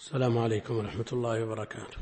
السلام عليكم ورحمة الله وبركاته.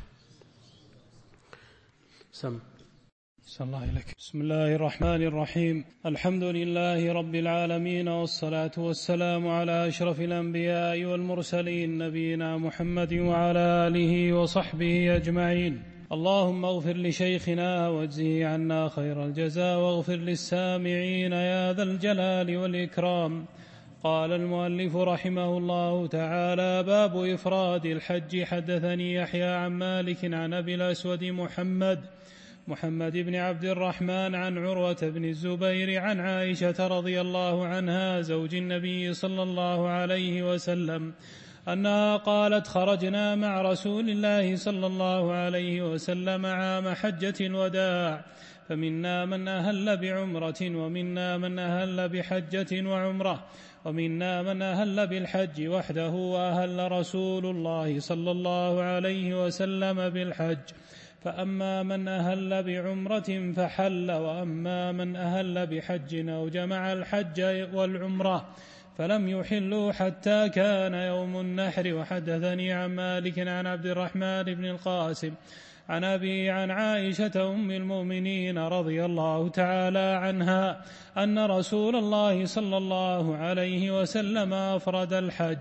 الله إليك. بسم الله الرحمن الرحيم. الحمد لله رب العالمين، والصلاة والسلام على أشرف الأنبياء والمرسلين، نبينا محمد وعلى آله وصحبه أجمعين. اللهم اغفر لشيخنا واجزه عنا خير الجزاء، واغفر للسامعين يا ذا الجلال والإكرام. قال المؤلف رحمه الله تعالى: باب إفراد الحج. حدثني يحيى عن مالك عن أبي الأسود محمد بن عبد الرحمن عن عروة بن الزبير عن عائشة رضي الله عنها زوج النبي صلى الله عليه وسلم أنها قالت: خرجنا مع رسول الله صلى الله عليه وسلم عام حجة الوداع، فمنا من أهل بعمرة، ومنا من أهل بحجة وعمرة، ومنا من أهل بالحج وحده، وأهل رسول الله صلى الله عليه وسلم بالحج. فأما من أهل بعمرة فحل، وأما من أهل بحج أو جمع الحج والعمرة فلم يحلوا حتى كان يوم النحر. وحدثني عن مالك عن عبد الرحمن بن القاسم عن أبي عن عائشة أم المؤمنين رضي الله تعالى عنها أن رسول الله صلى الله عليه وسلم أفرد الحج.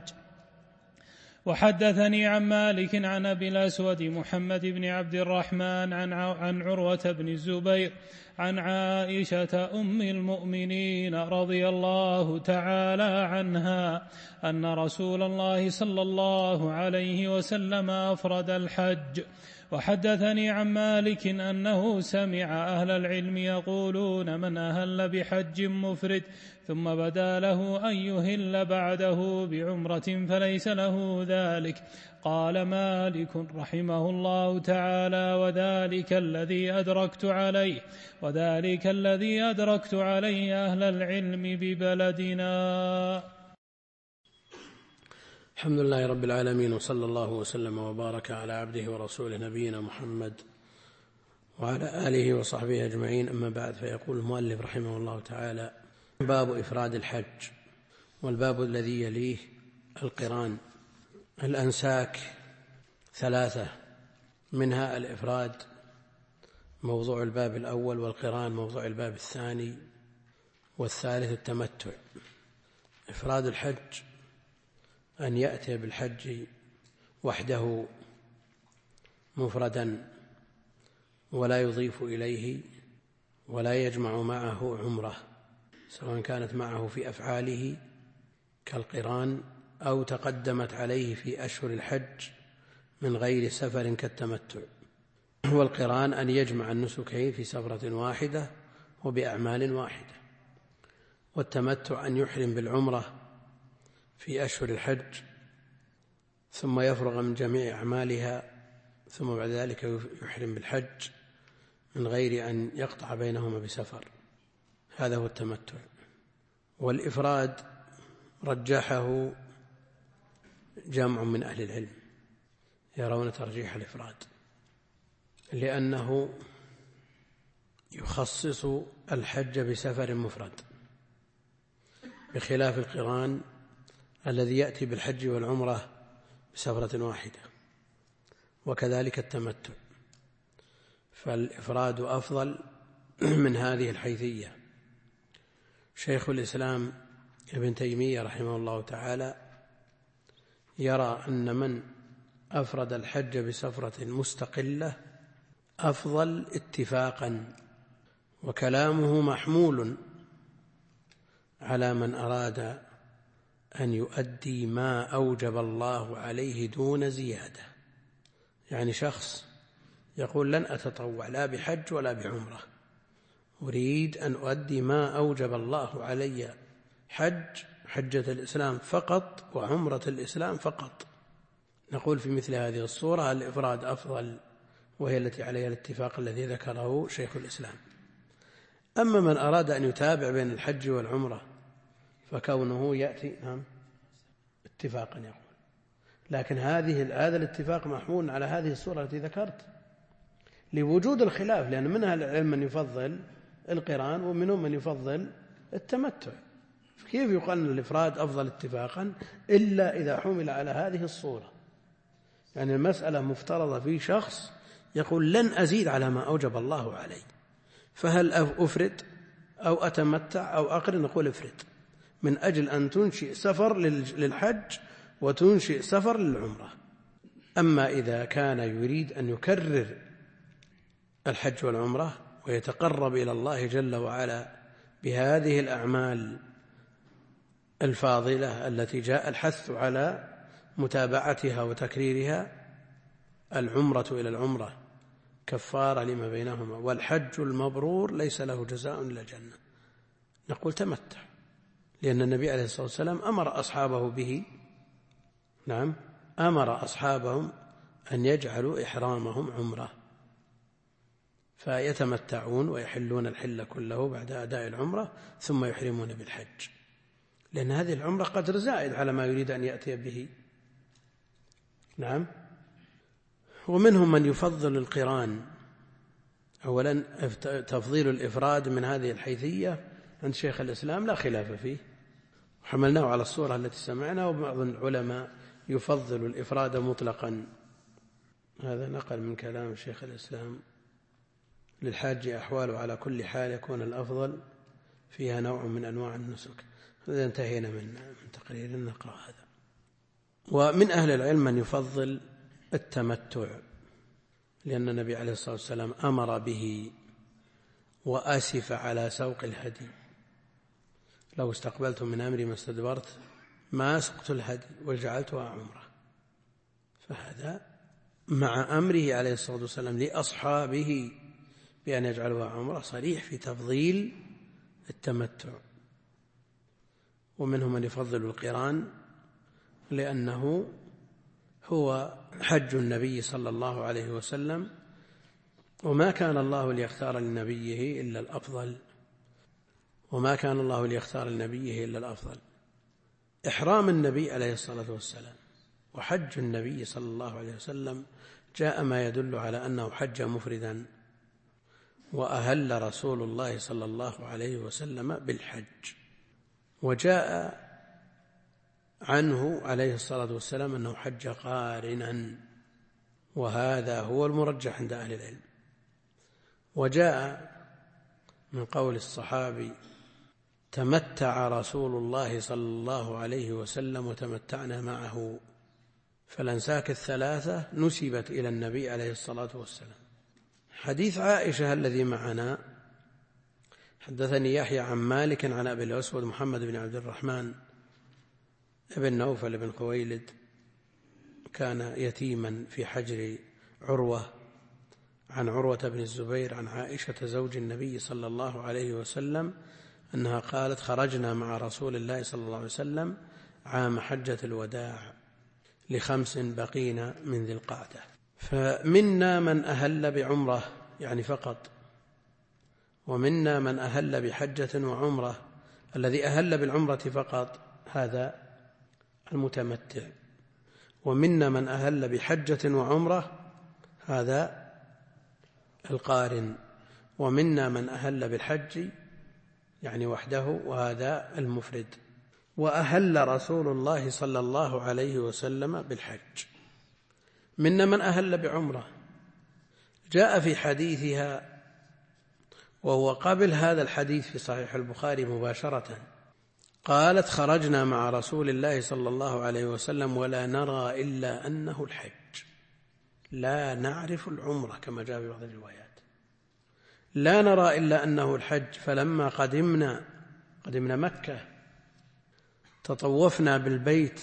وحدثني عن مالك عن أبي الأسود محمد بن عبد الرحمن عن عروة بن الزبير عن عائشة أم المؤمنين رضي الله تعالى عنها أن رسول الله صلى الله عليه وسلم أفرد الحج. وحدثني عن مالك أنه سمع أهل العلم يقولون: من أهل بحج مفرد ثم بدا له أن يهل بعده بعمرة فليس له ذلك. قال مالك رحمه الله تعالى: وذلك الذي أدركت عليه أهل العلم ببلدنا. الحمد لله رب العالمين، وصلى الله وسلم وبارك على عبده ورسوله نبينا محمد وعلى آله وصحبه أجمعين. أما بعد، فيقول المؤلف رحمه الله تعالى: باب إفراد الحج. والباب الذي يليه القران. الأنساك 3، منها الإفراد موضوع الباب الأول، والقران موضوع الباب الثاني، والثالث التمتع. إفراد الحج أن يأتي بالحج وحده مفردا ولا يضيف إليه ولا يجمع معه عمره، سواء كانت معه في أفعاله كالقران أو تقدمت عليه في أشهر الحج من غير سفر كالتمتع. والقران أن يجمع النسكين في سفرة واحدة وبأعمال واحدة. والتمتع أن يحرم بالعمرة في أشهر الحج ثم يفرغ من جميع أعمالها، ثم بعد ذلك يحرم بالحج من غير أن يقطع بينهما بسفر. هذا هو التمتع. والإفراد رجحه جمع من أهل العلم، يرون ترجيح الإفراد، لأنه يخصص الحج بسفر مفرد، بخلاف القران الذي يأتي بالحج والعمرة بسفرة واحدة. وكذلك التمتع، فالإفراد أفضل من هذه الحيثية. شيخ الإسلام ابن تيمية رحمه الله تعالى يرى أن من أفرد الحج بسفرة مستقلة أفضل اتفاقا، وكلامه محمول على من أراد أن يؤدي ما أوجب الله عليه دون زيادة. يعني شخص يقول: لن أتطوع لا بحج ولا بعمرة، أريد أن أؤدي ما أوجب الله علي، حجة الإسلام فقط وعمرة الإسلام فقط. نقول في مثل هذه الصورة الإفراد أفضل، وهي التي عليها الاتفاق الذي ذكره شيخ الإسلام. أما من أراد أن يتابع بين الحج والعمرة فكونه يأتي اتفاقا يقول، لكن هذا الاتفاق محمول على هذه الصورة التي ذكرت لوجود الخلاف، لأن منها العلم من يفضل القران ومنهم من يفضل التمتع. كيف يقال أن الإفراد أفضل اتفاقا إلا إذا حمل على هذه الصورة؟ يعني المسألة مفترضة في شخص يقول لن أزيد على ما أوجب الله علي، فهل أفرد أو أتمتع أو أقرن؟ نقول افرد، من أجل أن تنشئ سفر للحج وتنشئ سفر للعمرة. أما إذا كان يريد أن يكرر الحج والعمرة ويتقرب إلى الله جل وعلا بهذه الأعمال الفاضلة التي جاء الحث على متابعتها وتكريرها، العمرة إلى العمرة كفارة لما بينهما، والحج المبرور ليس له جزاء إلا الجنة، نقول تمتع، لأن النبي عليه الصلاة والسلام أمر أصحابه به. نعم، أمر أصحابهم أن يجعلوا إحرامهم عمرة، فيتمتعون ويحلون الحل كله بعد أداء العمرة ثم يحرمون بالحج، لأن هذه العمرة قدر زائد على ما يريد أن يأتي به. نعم. ومنهم من يفضل القران. أولا تفضيل الإفراد من هذه الحيثية عند شيخ الإسلام لا خلاف فيه، وحملناه على الصورة التي سمعنا، وبعض العلماء يفضل الإفراد مطلقا. هذا نقل من كلام شيخ الإسلام: للحاج أحوال على كل حال يكون الأفضل فيها نوع من أنواع النسك. هذا انتهينا من تقرير، نقرأ هذا. ومن أهل العلم من يفضل التمتع، لأن النبي عليه الصلاة والسلام أمر به وأسف على سوق الهدي: لو استقبلت من أمري ما استدبرت ما سقت الهدي وجعلتها عمرة. فهذا مع أمره عليه الصلاة والسلام لأصحابه بأن يجعلوها عمرة صريح في تفضيل التمتع. ومنهم من يفضل القران لأنه هو حج النبي صلى الله عليه وسلم، وما كان الله ليختار لنبيه إلا الأفضل، وما كان الله ليختار لنبيه إلا الأفضل. إحرام النبي عليه الصلاة والسلام وحج النبي صلى الله عليه وسلم جاء ما يدل على أنه حج مفردا، وأهل رسول الله صلى الله عليه وسلم بالحج، وجاء عنه عليه الصلاة والسلام أنه حج قارنا، وهذا هو المرجح عند أهل العلم. وجاء من قول الصحابي: تمتع رسول الله صلى الله عليه وسلم وتمتعنا معه، فالأنساك الثلاثة نسبت إلى النبي عليه الصلاة والسلام. حديث عائشة الذي معنا: حدثني يحيى عن مالك عن أبي الأسود محمد بن عبد الرحمن ابن نوفل بن خويلد، كان يتيما في حجر عروة، عن عروة بن الزبير عن عائشة زوج النبي صلى الله عليه وسلم أنها قالت: خرجنا مع رسول الله صلى الله عليه وسلم عام حجة الوداع ل5 بقين من ذي القعدة، فمنا من أهل بعمرة يعني فقط، ومنا من أهل بحجة وعمرة. الذي أهل بالعمرة فقط هذا المتمتع، ومنا من أهل بحجة وعمرة هذا القارن، ومنا من أهل بالحج يعني وحده وهذا المفرد. وأهل رسول الله صلى الله عليه وسلم بالحج. منا من أهل بعمرة، جاء في حديثها وهو قبل هذا الحديث في صحيح البخاري مباشرة، قالت: خرجنا مع رسول الله صلى الله عليه وسلم ولا نرى إلا أنه الحج، لا نعرف العمرة، كما جاء في بعض الروايات، لا نرى إلا أنه الحج. فلما قدمنا مكة تطوفنا بالبيت،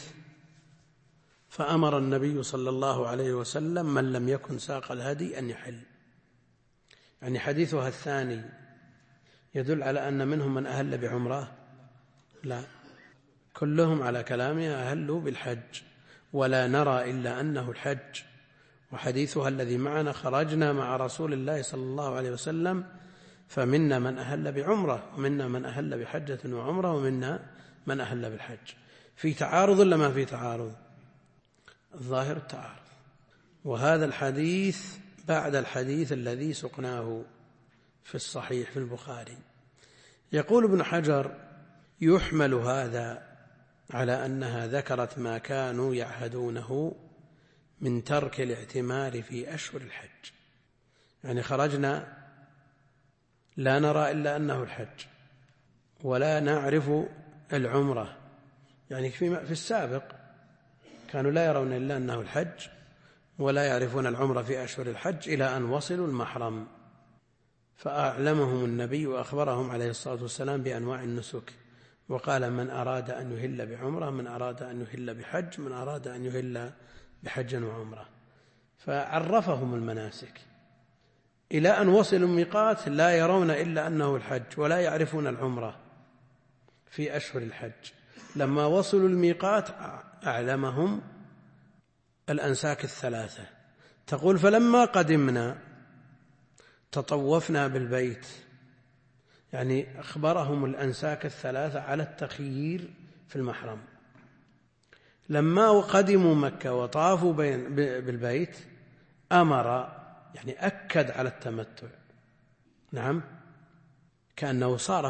فأمر النبي صلى الله عليه وسلم من لم يكن ساق الهدي أن يحل. يعني حديثها الثاني يدل على أن منهم من أهل بعمرة؟ لا، كلهم على كلامها أهلوا بالحج، ولا نرى إلا أنه الحج. وحديثها الذي معنا: خرجنا مع رسول الله صلى الله عليه وسلم فمنا من أهل بعمرة ومنا من أهل بحجة وعمرة ومنا من أهل بالحج. في تعارض ولا ما في تعارض؟ الظاهر التعارض. وهذا الحديث بعد الحديث الذي سقناه في الصحيح في البخاري. يقول ابن حجر: يحمل هذا على أنها ذكرت ما كانوا يعهدونه من ترك الاعتمار في أشهر الحج. يعني خرجنا لا نرى إلا أنه الحج ولا نعرف العمرة، يعني في السابق كانوا لا يرون إلا أنه الحج ولا يعرفون العمرة في أشهر الحج إلى أن وصلوا المحرم، فأعلمهم النبي وأخبرهم عليه الصلاة والسلام بأنواع النسك، وقال: من أراد أن يهل بعمرة، من أراد أن يهل بحج، من أراد أن يهل بحج وعمرة، فعرفهم المناسك إلى أن وصلوا الميقات لا يرون إلا أنه الحج ولا يعرفون العمرة في أشهر الحج. لما وصلوا الميقات أعلمهم الأنساك الثلاثة. تقول: فلما قدمنا تطوفنا بالبيت، يعني أخبرهم الأنساك الثلاثة على التخيير في المحرم. لما قدموا مكة وطافوا بالبيت أمر، يعني أكد على التمتع. نعم، كأنه صار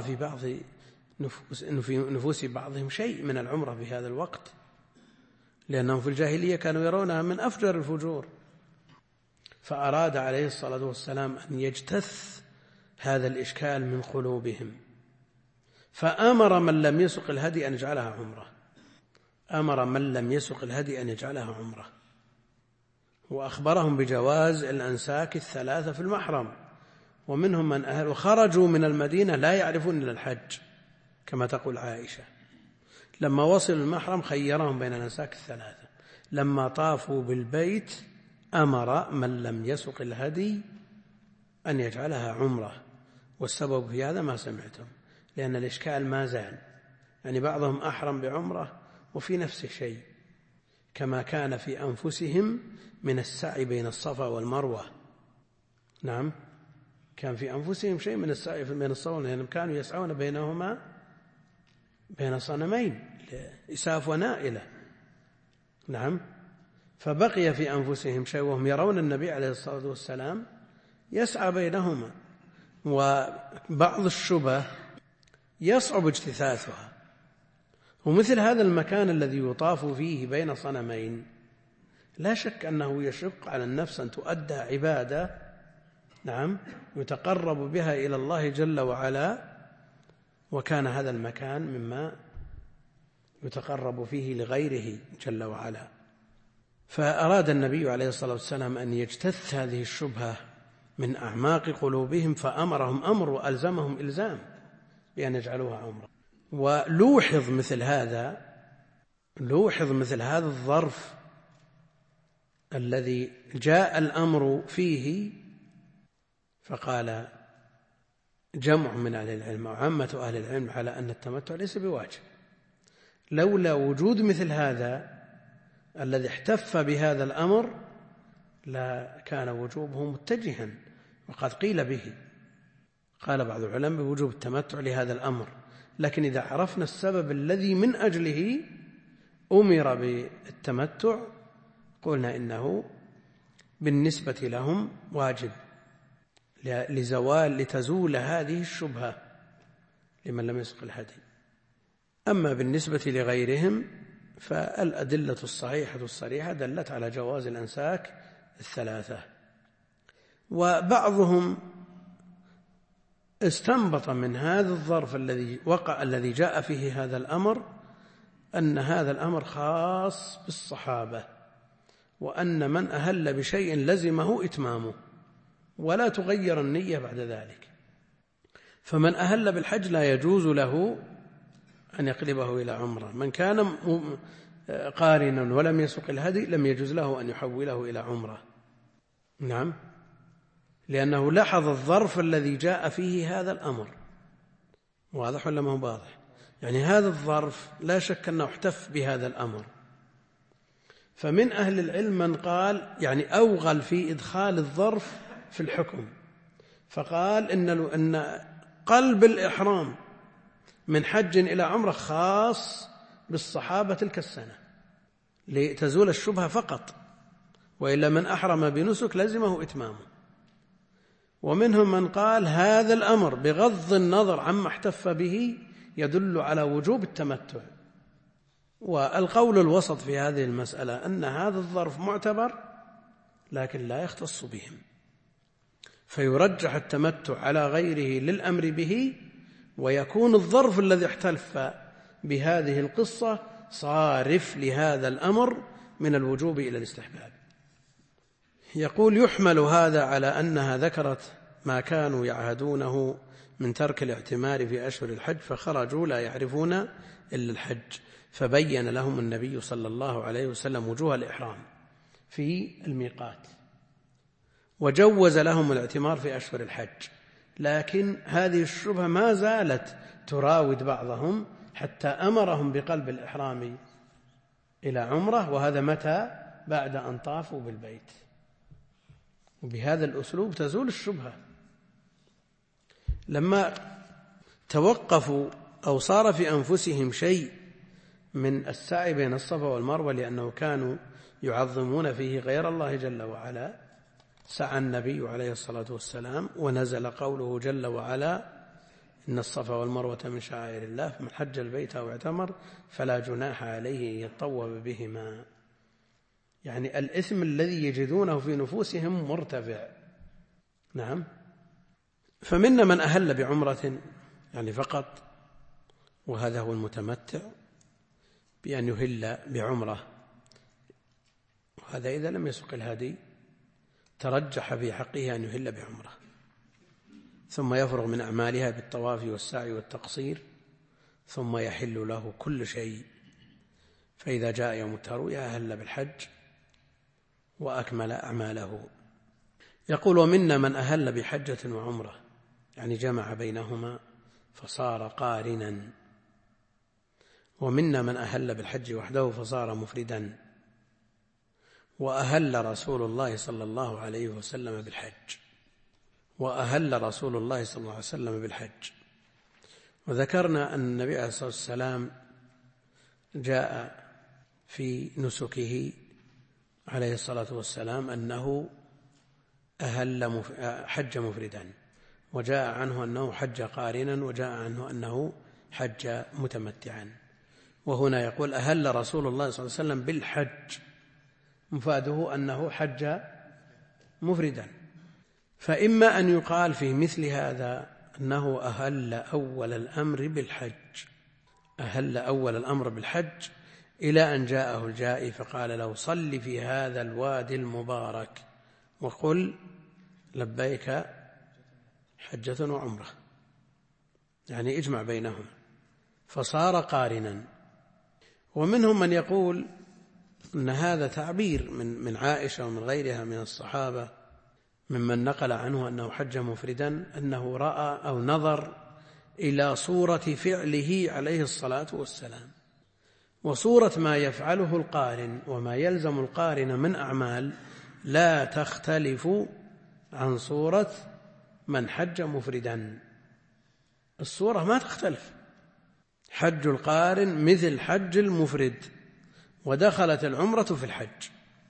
في نفوس بعضهم شيء من العمرة في هذا الوقت، لأنهم في الجاهلية كانوا يرونها من أفجر الفجور، فأراد عليه الصلاة والسلام أن يجتث هذا الإشكال من قلوبهم، فأمر من لم يسق الهدي أن يجعلها عمرة، أمر من لم يسق الهدي أن يجعلها عمرة، وأخبرهم بجواز الأنساك الثلاثة في المحرم. ومنهم من وخرجوا من المدينة لا يعرفون إلا الحج كما تقول عائشة. لما وصلوا المحرم خيرهم بين الأنساك الثلاثة. لما طافوا بالبيت أمر من لم يسق الهدي أن يجعلها عمرة. والسبب في هذا ما سمعتم، لأن الإشكال ما زال، يعني بعضهم أحرم بعمرة وفي نفس الشيء، كما كان في أنفسهم من السعي بين الصفا والمروة. نعم، كان في أنفسهم شيء من السعي بين الصفا والمروة، لأنهم كانوا يسعون بينهما بين صنمين، إساف ونائلة. نعم، فبقي في أنفسهم شيء، وهم يرون النبي عليه الصلاة والسلام يسعى بينهما، وبعض الشبه يصعب اجتثاثها. ومثل هذا المكان الذي يطاف فيه بين صنمين لا شك أنه يشق على النفس أن تؤدى عبادة، نعم، يتقرب بها إلى الله جل وعلا، وكان هذا المكان مما يتقرب فيه لغيره جل وعلا. فأراد النبي عليه الصلاة والسلام أن يجتث هذه الشبهة من أعماق قلوبهم، فأمرهم أمر وألزمهم إلزام بأن يجعلوها عمرة. ولوحظ مثل هذا الظرف الذي جاء الأمر فيه، فقال جمع من أهل العلم وعامة أهل العلم على أن التمتع ليس بواجب. لولا وجود مثل هذا الذي احتف بهذا الأمر لا كان وجوبه متجها، وقد قيل به. قال بعض العلماء بوجوب التمتع لهذا الأمر، لكن إذا عرفنا السبب الذي من أجله أمر بالتمتع قلنا إنه بالنسبة لهم واجب لتزول هذه الشبهة لمن لم يسق الهدي. أما بالنسبة لغيرهم فالأدلة الصحيحة الصريحة دلت على جواز الأنساك الثلاثة. وبعضهم استنبط من هذا الظرف الذي جاء فيه هذا الأمر أن هذا الأمر خاص بالصحابة، وأن من أهل بشيء لزمه إتمامه ولا تغير النية بعد ذلك. فمن أهل بالحج لا يجوز له أن يقلبه إلى عمرة، من كان قارنا ولم يسق الهدي لم يجوز له أن يحوله إلى عمرة. نعم، لأنه لاحظ الظرف الذي جاء فيه هذا الأمر. واضح ولا ما هو واضح؟ يعني هذا الظرف لا شك أنه احتف بهذا الأمر. فمن أهل العلم من قال يعني أوغل في إدخال الظرف في الحكم، فقال إن قلب الإحرام من حج إلى عمرة خاص بالصحابة تلك السنة لتزول الشبهة فقط، وإلا من أحرم بنسك لزمه إتمامه. ومنهم من قال هذا الأمر بغض النظر عما احتف به يدل على وجوب التمتع، والقول الوسط في هذه المسألة أن هذا الظرف معتبر لكن لا يختص بهم، فيرجح التمتع على غيره للأمر به، ويكون الظرف الذي احتلف بهذه القصة صارف لهذا الأمر من الوجوب إلى الاستحباب. يقول: يحمل هذا على أنها ذكرت ما كانوا يعهدونه من ترك الاعتمار في أشهر الحج فخرجوا لا يعرفون إلا الحج، فبين لهم النبي صلى الله عليه وسلم وجوه الإحرام في الميقات، وجوز لهم الاعتمار في أشهر الحج. لكن هذه الشبهة ما زالت تراود بعضهم حتى أمرهم بقلب الإحرام إلى عمرة، وهذا متى؟ بعد أن طافوا بالبيت. وبهذا الأسلوب تزول الشبهة. لما توقفوا أو صار في أنفسهم شيء من السعي بين الصفا والمروة لأنه كانوا يعظمون فيه غير الله جل وعلا، سعى النبي عليه الصلاة والسلام، ونزل قوله جل وعلا: إن الصفا والمروة من شعائر الله فمن حج البيت أو اعتمر فلا جناح عليه أن يطوف بهما. يعني الإثم الذي يجدونه في نفوسهم مرتفع. نعم. فمنا من أهل بعمرة يعني فقط، وهذا هو المتمتع بأن يهل بعمرة، وهذا إذا لم يسق الهدي ترجح في حقه أن يهل بعمرة، ثم يفرغ من أعمالها بالطواف والسعي والتقصير، ثم يحل له كل شيء. فإذا جاء يوم التروية أهل بالحج وأكمل أعماله. يقول: ومنا من أهل بحجة وعمرة، يعني جمع بينهما فصار قارنا، ومنا من أهل بالحج وحده فصار مفردا. وأهل رسول الله صلى الله عليه وسلم بالحج، وأهل رسول الله صلى الله عليه وسلم بالحج. وذكرنا أن النبي عليه الصلاة والسلام جاء في نسكه عليه الصلاة والسلام أنه حج مفردا، وجاء عنه أنه حج قارنا، وجاء عنه أنه حج متمتعا. وهنا يقول: أهل رسول الله صلى الله عليه وسلم بالحج، مفاده أنه حج مفردا. فإما أن يقال في مثل هذا أنه أهل أول الأمر بالحج، أهل أول الأمر بالحج إلى أن جاءه الجائي فقال له: صل في هذا الوادي المبارك وقل لبيك حجة وعمرة، يعني اجمع بينهما، فصار قارنا. ومنهم من يقول أن هذا تعبير من عائشة ومن غيرها من الصحابة ممن نقل عنه أنه حج مفردا، أنه رأى أو نظر إلى صورة فعله عليه الصلاة والسلام، وصورة ما يفعله القارن وما يلزم القارن من أعمال لا تختلف عن صورة من حج مفردا. الصورة ما تختلف، حج القارن مثل حج المفرد، ودخلت العمرة في الحج.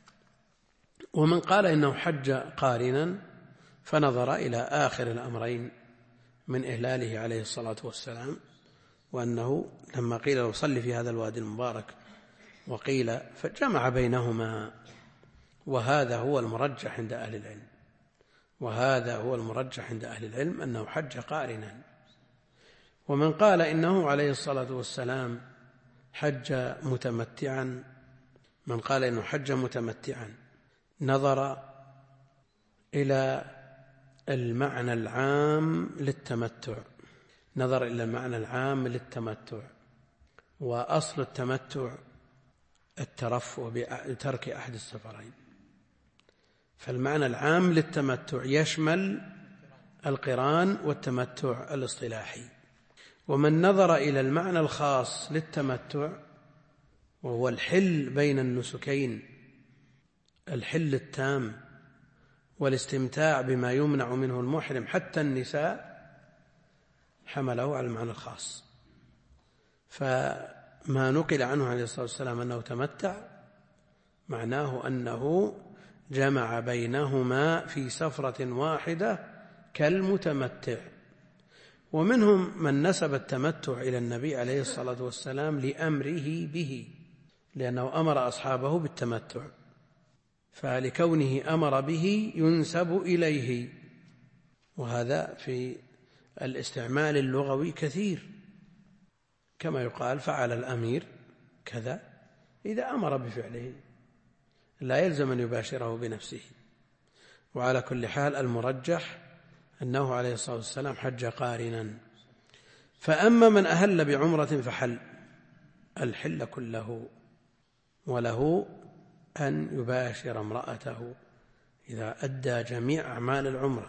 ومن قال إنه حج قارنا فنظر إلى آخر الأمرين من إهلاله عليه الصلاة والسلام، وأنه لما قيل له صل في هذا الوادي المبارك وقيل فجمع بينهما، وهذا هو المرجح عند أهل العلم، وهذا هو المرجح عند أهل العلم أنه حج قارنا. ومن قال إنه عليه الصلاة والسلام حج متمتعا، من قال إنه حج متمتعا نظر إلى المعنى العام للتمتع، نظر إلى المعنى العام للتمتع، وأصل التمتع الترفع بترك أحد السفرين، فالمعنى العام للتمتع يشمل القران والتمتع الاصطلاحي. ومن نظر إلى المعنى الخاص للتمتع وهو الحل بين النسكين، الحل التام والاستمتاع بما يمنع منه المحرم حتى النساء، حمله على المعنى الخاص. فما نقل عنه عليه الصلاة والسلام أنه تمتع معناه أنه جمع بينهما في سفرة واحدة كالمتمتع. ومنهم من نسب التمتع إلى النبي عليه الصلاة والسلام لأمره به، لأنه أمر أصحابه بالتمتع، فلكونه أمر به ينسب إليه، وهذا في الاستعمال اللغوي كثير، كما يقال فعل الأمير كذا إذا أمر بفعله، لا يلزم أن يباشره بنفسه. وعلى كل حال المرجح أنه عليه الصلاة والسلام حج قارنا. فأما من أهل بعمرة فحل الحل كله، وله أن يباشر امرأته إذا أدى جميع أعمال العمرة،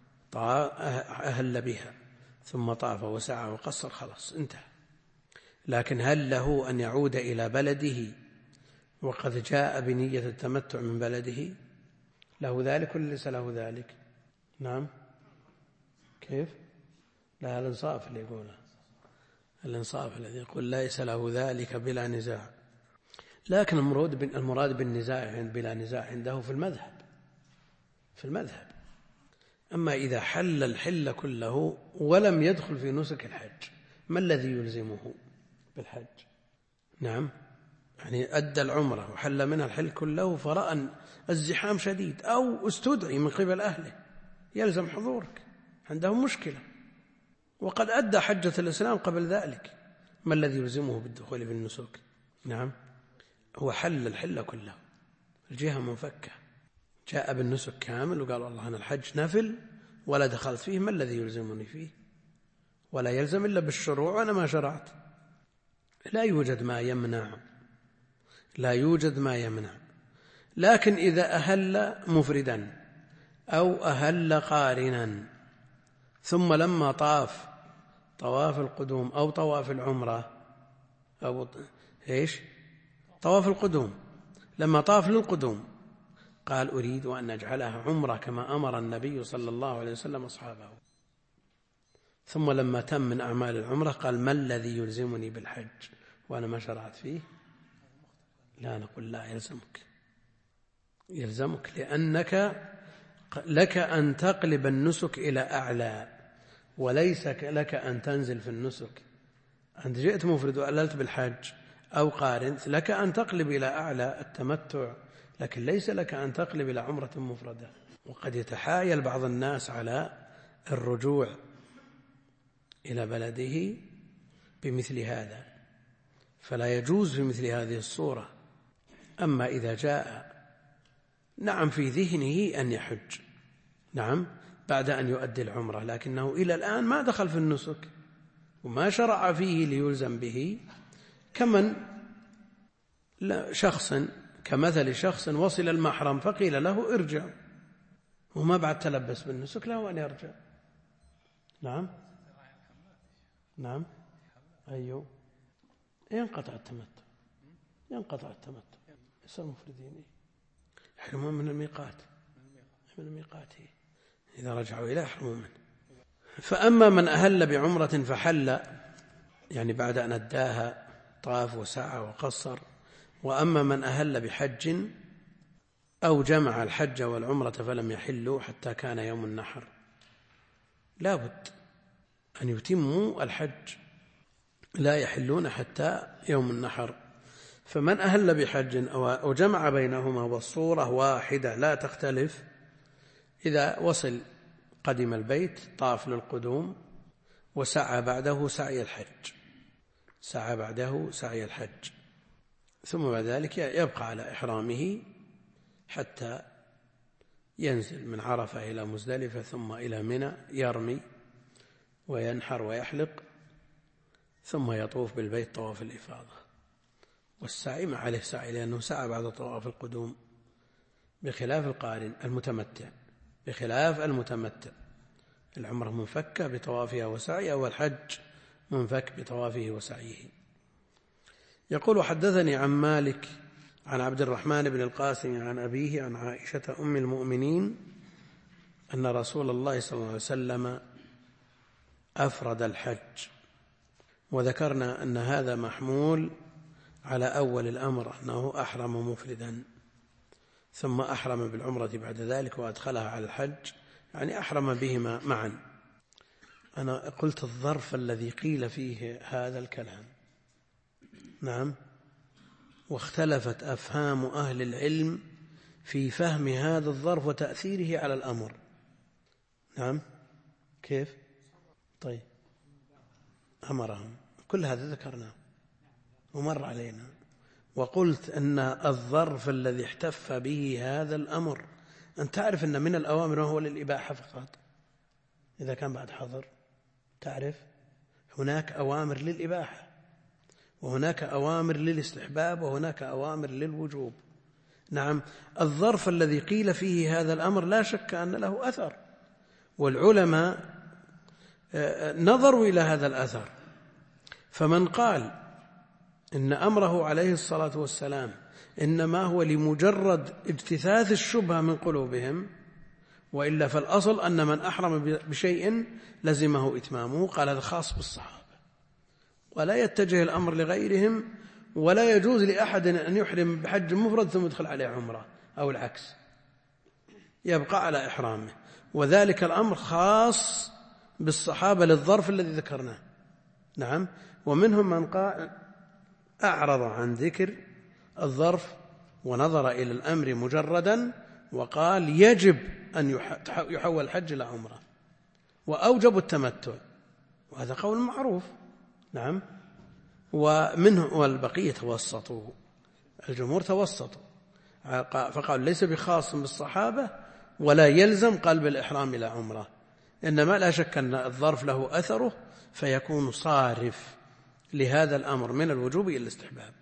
أهل بها ثم طاف وسعى وقصر، خلاص انتهى. لكن هل له أن يعود إلى بلده وقد جاء بنية التمتع من بلده؟ له ذلك ولا ليس له ذلك؟ نعم. كيف؟ لا، الإنصاف اللي يقوله، الإنصاف الذي يقول ليس له ذلك بلا نزاع. لكن المراد بالنزاع بلا نزاع عنده في المذهب. أما إذا حل الحل كله ولم يدخل في نسك الحج، ما الذي يلزمه بالحج؟ نعم، يعني أدى العمرة وحل منها الحل كله، فرأى الزحام شديد أو استدعي من قبل أهله، يلزم حضورك، عندهم مشكلة، وقد أدى حجة الإسلام قبل ذلك، ما الذي يلزمه بالدخول في النسك؟ نعم، هو حل الحل كله، الجهة منفكة، جاء بالنسك كامل وقال والله أنا الحج نفل ولا دخلت فيه، ما الذي يلزمني فيه؟ ولا يلزم إلا بالشروع وأنا ما شرعت. لا يوجد ما يمنع. لكن إذا أهل مفردا أو أهل قارنا ثم لما طاف طواف القدوم أو طواف العمرة أو طواف القدوم، لما طاف للقدوم قال أريد أن أجعلها عمرة كما أمر النبي صلى الله عليه وسلم أصحابه، ثم لما تم من أعمال العمرة قال ما الذي يلزمني بالحج وأنا ما شرعت فيه؟ لا، نقول لا، يلزمك لأنك لك أن تقلب النسك إلى أعلى، وليس لك أن تنزل في النسك. أنت جئت مفرد وأللت بالحج أو قارن، لك أن تقلب إلى أعلى التمتع، لكن ليس لك أن تقلب إلى عمرة مفردة. وقد يتحايل بعض الناس على الرجوع إلى بلده بمثل هذا، فلا يجوز في مثل هذه الصورة. أما إذا جاء نعم في ذهنه أن يحج، نعم بعد أن يؤدي العمرة، لكنه إلى الآن ما دخل في النسك وما شرع فيه ليلزم به، كمثل شخص وصل المحرم فقيل له ارجع وما بعد تلبس بالنسك، له أن يرجع. نعم أيوه، ينقطع التمتع، يصير مفردين، يحرمون من الميقات إذا رجعوا إليه يحرمون منه. فأما من أهل بعمرة فحل، يعني بعد أن أداها طاف وسعى وقصر. وأما من أهل بحج أو جمع الحج والعمرة فلم يحلوا حتى كان يوم النحر، لا بد أن يتموا الحج، لا يحلون حتى يوم النحر. فمن أهل بحج أو جمع بينهما والصورة واحدة لا تختلف، إذا وصل قدم البيت طاف للقدوم وسعى بعده سعي الحج، ثم بعد ذلك يبقى على إحرامه حتى ينزل من عرفة إلى مزدلفة ثم إلى منى، يرمي وينحر ويحلق، ثم يطوف بالبيت طواف الإفاضة. والسعي ما عليه سعي لأنه سعى بعد طواف القدوم، بخلاف القارن المتمتع، العمرة منفكة بطوافها وسعيها، والحج منفك بطوافه وسعيه. يقول حدثني عن مالك عن عبد الرحمن بن القاسم عن أبيه عن عائشة أم المؤمنين أن رسول الله صلى الله عليه وسلم أفرد الحج. وذكرنا أن هذا محمول على أول الأمر، أنه أحرم مفردا ثم أحرم بالعمرة بعد ذلك وأدخلها على الحج، يعني أحرم بهما معا. أنا قلت الظرف الذي قيل فيه هذا الكلام، نعم، واختلفت أفهام أهل العلم في فهم هذا الظرف وتأثيره على الأمر. نعم، كيف؟ طيب، أمرهم، كل هذا ذكرناه ومر علينا، وقلت أن الظرف الذي احتف به هذا الأمر، أن تعرف أن من الأوامر هو للإباحة فقط إذا كان بعد حظر. تعرف هناك أوامر للإباحة، وهناك أوامر للاستحباب، وهناك أوامر للوجوب. نعم، الظرف الذي قيل فيه هذا الأمر لا شك أن له أثر، والعلماء نظروا إلى هذا الأثر، فمن قال إن أمره عليه الصلاة والسلام إنما هو لمجرد اجتثاث الشبهة من قلوبهم، وإلا فالأصل أن من أحرم بشيء لزمه إتمامه، قال هذا خاص بالصحابة ولا يتجه الأمر لغيرهم، ولا يجوز لأحد أن يحرم بحج مفرد ثم يدخل عليه عمرة أو العكس، يبقى على إحرامه، وذلك الأمر خاص بالصحابة للظرف الذي ذكرناه. نعم، ومنهم من قال أعرض عن ذكر الظرف ونظر إلى الأمر مجردا وقال يجب أن يحول الحج إلى عمرة، وأوجب التمتع، وهذا قول معروف. نعم، ومنه والبقية توسطوا، الجمهور توسطوا فقالوا ليس بخاص بالصحابة ولا يلزم قلب الإحرام إلى عمرة، إنما لا شك أن الظرف له أثره فيكون صارف لهذا الأمر من الوجوب إلى الاستحباب.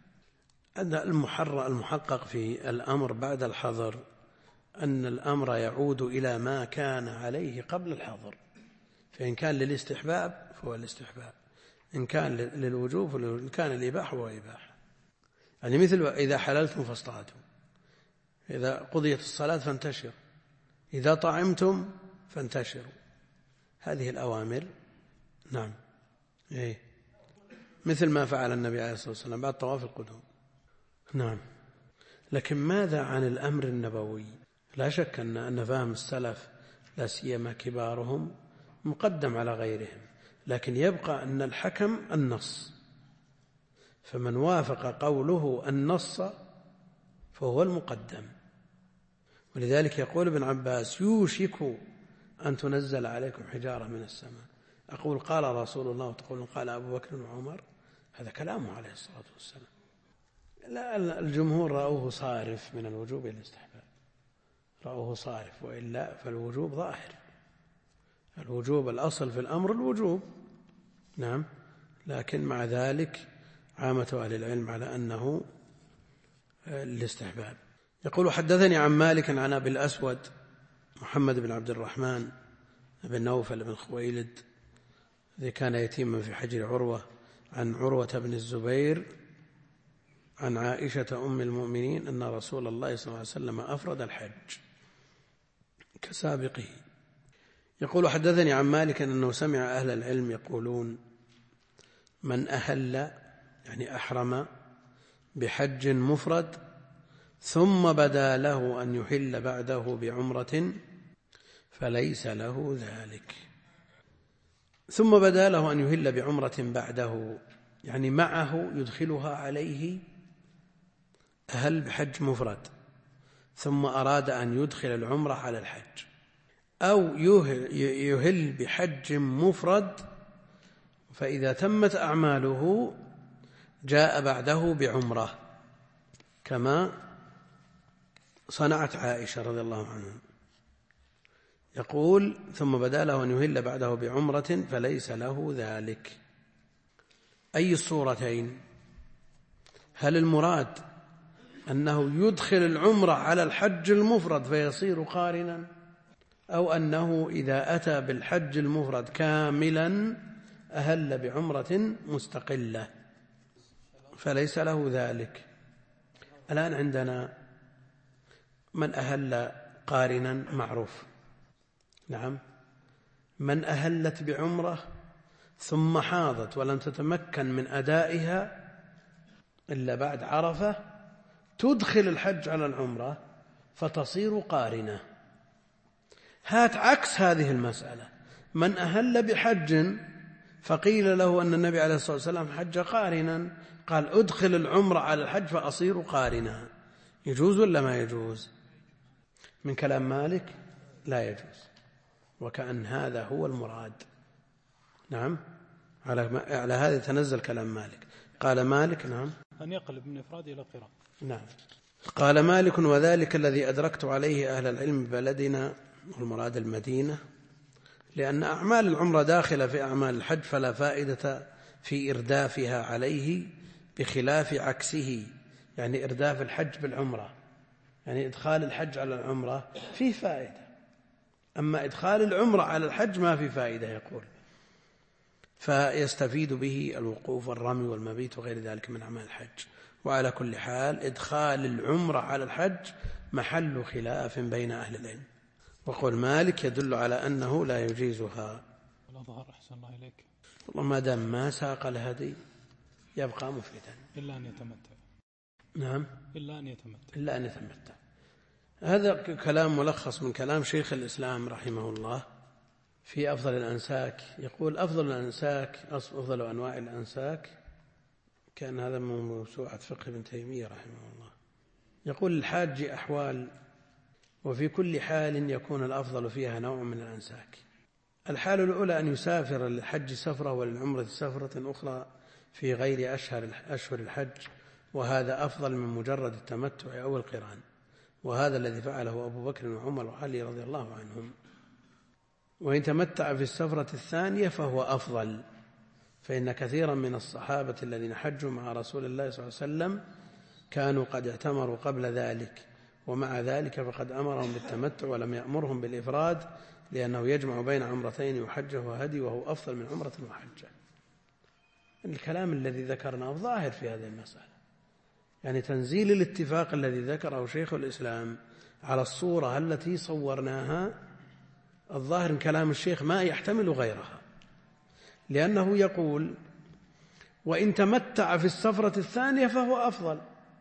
المحقق في الأمر بعد الحظر أن الأمر يعود إلى ما كان عليه قبل الحظر، فإن كان للاستحباب فهو الاستحباب، إن كان للوجوب إن كان الإباحة هو إباحة. يعني مثل إذا حللتم فاصطادوا، إذا قضيت الصلاة فانتشروا، إذا طعمتم فانتشروا، هذه الأوامر. نعم، مثل ما فعل النبي عليه الصلاة والسلام بعد طواف القدوم. نعم، لكن ماذا عن الأمر النبوي؟ لا شك أن فهم السلف لا سيما كبارهم مقدم على غيرهم، لكن يبقى أن الحكم النص، فمن وافق قوله النص فهو المقدم. ولذلك يقول ابن عباس يوشك أن تنزل عليكم حجارة من السماء، أقول قال رسول الله وتقول قال أبو بكر وعمر، هذا كلامه عليه الصلاة والسلام. لا، الجمهور رأوه صارف من الوجوب إلى الاستحباب، رأوه صارف، وإلا فالوجوب ظاهر، الوجوب الأصل في الأمر الوجوب. نعم، لكن مع ذلك عامة أهل العلم على أنه الاستحباب. يقول حدثني عن مالك عن أبي الأسود محمد بن عبد الرحمن بن نوفل بن خويلد الذي كان يتيما في حجر عروة، عن عروة بن الزبير عن عائشة أم المؤمنين أن رسول الله صلى الله عليه وسلم أفرد الحج كسابقه. يقول حدثني عن مالك أنه سمع أهل العلم يقولون من أهل يعني أحرم بحج مفرد ثم بدا له أن يحل بعده بعمرة فليس له ذلك. ثم بدا له أن يحل بعمرة بعده، يعني معه يدخلها عليه، أهل بحج مفرد ثم أراد أن يدخل العمرة على الحج، أو يهل بحج مفرد فإذا تمت أعماله جاء بعده بعمرة كما صنعت عائشة رضي الله عنها. يقول ثم بدا له أن يهل بعده بعمرة فليس له ذلك. أي الصورتين؟ هل المراد أنه يدخل العمرة على الحج المفرد فيصير قارنا، أو أنه إذا أتى بالحج المفرد كاملا أهل بعمرة مستقلة فليس له ذلك؟ الآن عندنا من أهل قارنا معروف. نعم، من أهلت بعمرة ثم حاضت ولم تتمكن من أدائها إلا بعد عرفة تدخل الحج على العمرة فتصير قارنة. هات عكس هذه المسألة، من أهل بحج فقيل له أن النبي عليه الصلاة والسلام حج قارنا، قال أدخل العمرة على الحج فأصير قارنا، يجوز ولا ما يجوز؟ من كلام مالك لا يجوز، وكأن هذا هو المراد. نعم، على هذا يتنزل كلام مالك. قال مالك نعم أن يقلب من إفراد إلى قران. نعم. قال مالك: وذلك الذي أدركت عليه أهل العلم ببلدنا، والمراد المدينة، لأن أعمال العمرة داخلة في أعمال الحج، فلا فائدة في إردافها عليه بخلاف عكسه. يعني إرداف الحج بالعمرة، يعني إدخال الحج على العمرة فيه فائدة، أما إدخال العمرة على الحج ما في فائدة. يقول فيستفيد به الوقوف والرمي والمبيت وغير ذلك من أعمال الحج. وعلى كل حال إدخال العمرة على الحج محل خلاف بين أهل العلم، وقول مالك يدل على أنه لا يجيزها. الأظهر أحسن الله إليك، والله ما دام ما ساق الهدي يبقى مفردا إلا أن يتمتع. نعم، إلا أن يتمتع، إلا أن يتمتع. هذا كلام ملخص من كلام شيخ الإسلام رحمه الله في أفضل الأنساك. يقول: أفضل الأنساك، أفضل أنواع الأنساك، كان هذا من موسوعة فقه ابن تيمية رحمه الله. يقول: الحاج أحوال، وفي كل حال يكون الأفضل فيها نوع من الأنساك. الحال الأولى أن يسافر للحج سفرة وللعمرة سفرة أخرى في غير أشهر الحج، وهذا أفضل من مجرد التمتع أو القران، وهذا الذي فعله أبو بكر وعمر وعلي رضي الله عنهم. وإن تمتع في السفرة الثانية فهو أفضل، فإن كثيرا من الصحابة الذين حجوا مع رسول الله صلى الله عليه وسلم كانوا قد اعتمروا قبل ذلك، ومع ذلك فقد أمرهم بالتمتع ولم يأمرهم بالإفراد، لأنه يجمع بين عمرتين وحجة وهدي، وهو أفضل من عمرة وحجة. الكلام الذي ذكرناه ظاهر في هذه المسألة، يعني تنزيل الاتفاق الذي ذكره شيخ الإسلام على الصورة التي صورناها، الظاهر كلام الشيخ ما يحتمل غيرها، لأنه يقول: وإن تمتع في السفرة الثانية فهو أفضل.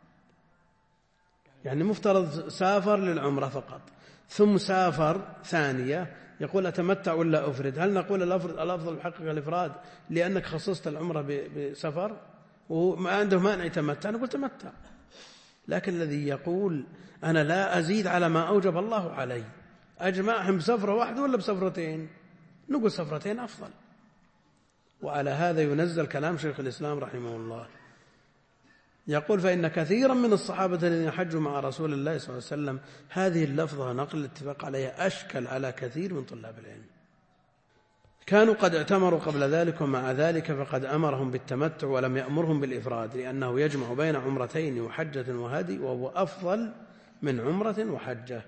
يعني مفترض سافر للعمرة فقط ثم سافر ثانية، يقول: أتمتع ولا أفرد؟ هل نقول الأفضل بحقك الإفراد لأنك خصصت العمرة بسفر وما عنده مانع يتمتع؟ نقول تمتع. لكن الذي يقول: أنا لا أزيد على ما أوجب الله علي، أجمعهم بسفرة واحدة ولا بسفرتين؟ نقول سفرتين أفضل. وعلى هذا ينزل كلام شيخ الإسلام رحمه الله، يقول: فإن كثيرا من الصحابة الذين حجوا مع رسول الله صلى الله عليه وسلم، هذه اللفظة نقل الاتفاق عليها أشكل على كثير من طلاب العلم، كانوا قد اعتمروا قبل ذلك، ومع ذلك فقد أمرهم بالتمتع ولم يأمرهم بالإفراد، لأنه يجمع بين عمرتين وحجة وهدي، وهو أفضل من عمرة وحجة.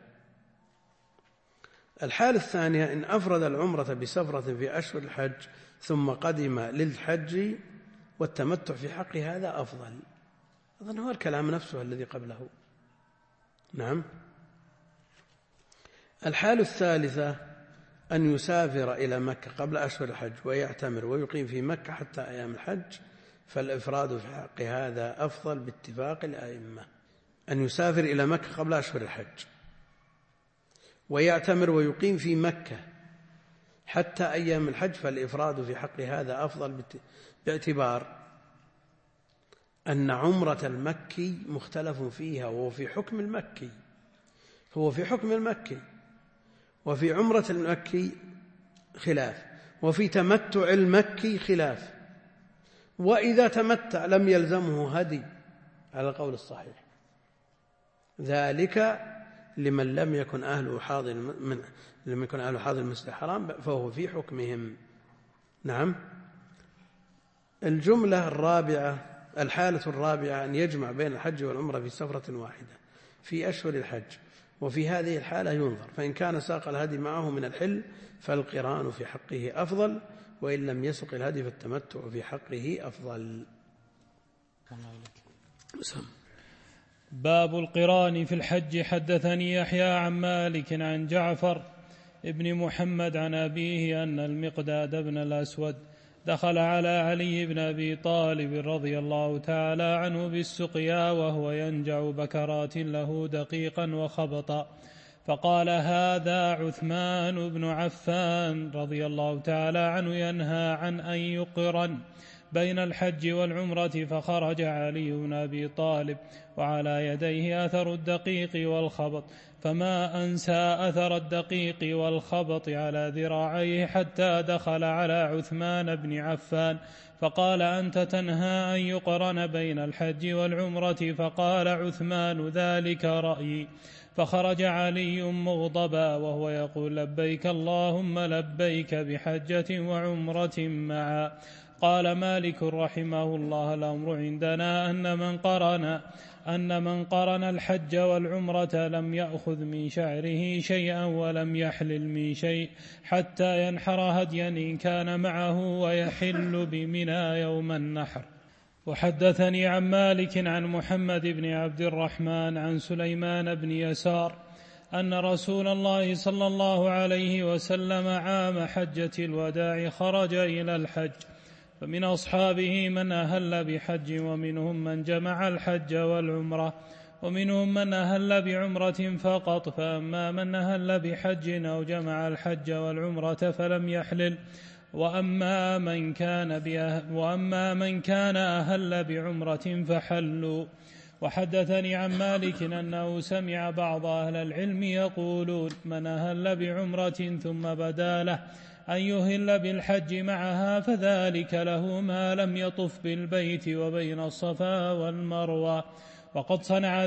الحالة الثانية: إن أفرد العمرة بسفرة في أشهر الحج ثم قدم للحج والتمتع في حق هذا أفضل. أظن هو الكلام نفسه الذي قبله. نعم. الحالة الثالثة: أن يسافر إلى مكة قبل أشهر الحج ويعتمر ويقيم في مكة حتى أيام الحج، فالإفراد في حق هذا أفضل باتفاق الأئمة. أن يسافر إلى مكة قبل أشهر الحج ويعتمر ويقيم في مكة حتى أيام الحج، فالإفراد في حق هذا أفضل، باعتبار أن عمرة المكي مختلف فيها، وهو في حكم المكي، وفي عمرة المكي خلاف، وفي تمتع المكي خلاف، وإذا تمتع لم يلزمه هدي على القول الصحيح، ذلك لمن لم يكن أهله حاضر المسجد الحرام، فهو في حكمهم. نعم. الجملة الرابعة، الحالة الرابعة: أن يجمع بين الحج والعمرة في سفرة واحدة في أشهر الحج، وفي هذه الحالة ينظر، فإن كان ساق الهدي معه من الحل فالقران في حقه أفضل، وإن لم يسق الهدي فالتمتع في حقه أفضل. باب القران في الحج. حدثني يحيى عن مالك عن جعفر ابن محمد عن أبيه أن المقداد بن الأسود دخل على علي بن أبي طالب رضي الله تعالى عنه بالسقيا وهو ينجع بكرات له دقيقا وخبطا، فقال: هذا عثمان بن عفان رضي الله تعالى عنه ينهى عن أن يقرن، بين الحج والعمرة، فخرج علي بن أبي طالب وعلى يديه أثر الدقيق والخبط، فما أنسى أثر الدقيق والخبط على ذراعيه حتى دخل على عثمان بن عفان فقال: أنت تنهى أن يقرن بين الحج والعمرة؟ فقال عثمان: ذلك رأيي. فخرج علي مغضبا وهو يقول: لبيك اللهم لبيك بحجة وعمرة معا. قال مالك رحمه الله: الأمر عندنا أن من قرن الحج والعمرة لم يأخذ من شعره شيئا ولم يحلل من شيء حتى ينحر هديا إن كان معه ويحل بمنى يوم النحر. وحدثني عن مالك عن محمد بن عبد الرحمن عن سليمان بن يسار أن رسول الله صلى الله عليه وسلم عام حجة الوداع خرج إلى الحج، فمن أصحابه من أهل بحج، ومنهم من جمع الحج والعمرة، ومنهم من أهل بعمرة فقط. فأما من أهل بحج أو جمع الحج والعمرة فلم يحلل، وأما من كان أهل بعمرة فحلوا. وحدثني عن مالك أنه سمع بعض أهل العلم يقولون: من أهل بعمرة ثم بدا له أن يهل بالحج معها فذلك له ما لم يطف بالبيت وبين الصفا والمروة. وقد صنع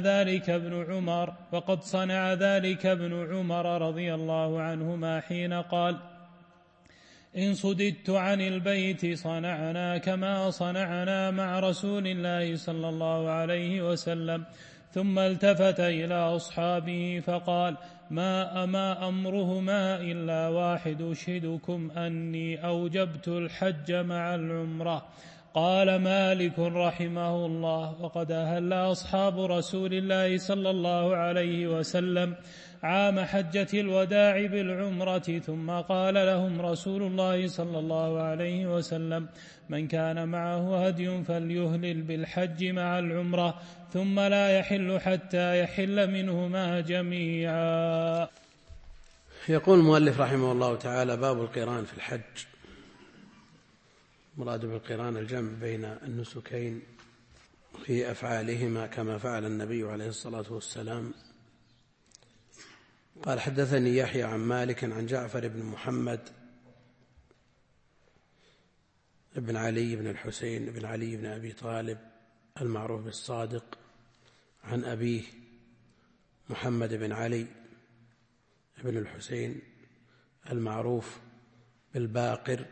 ذلك ابن عمر رضي الله عنهما حين قال: إن صددت عن البيت صنعنا كما صنعنا مع رسول الله صلى الله عليه وسلم. ثم التفت إلى أصحابه فقال: ما أمرهما إلا واحد، أشهدكم أني أوجبت الحج مع العمرة. قال مالك رحمه الله: وقد أهل أصحاب رسول الله صلى الله عليه وسلم عام حجة الوداع بالعمرة، ثم قال لهم رسول الله صلى الله عليه وسلم: من كان معه هدي فليهلل بالحج مع العمرة، ثم لا يحل حتى يحل منهما جميعا. يقول المؤلف رحمه الله تعالى: باب القران في الحج. مراد بالقران الجمع بين النسكين في أفعالهما كما فعل النبي عليه الصلاة والسلام. قال: حدثني يحيى عن مالك عن جعفر بن محمد بن علي بن الحسين بن علي بن أبي طالب المعروف بالصادق، عن أبيه محمد بن علي بن الحسين المعروف بالباقر،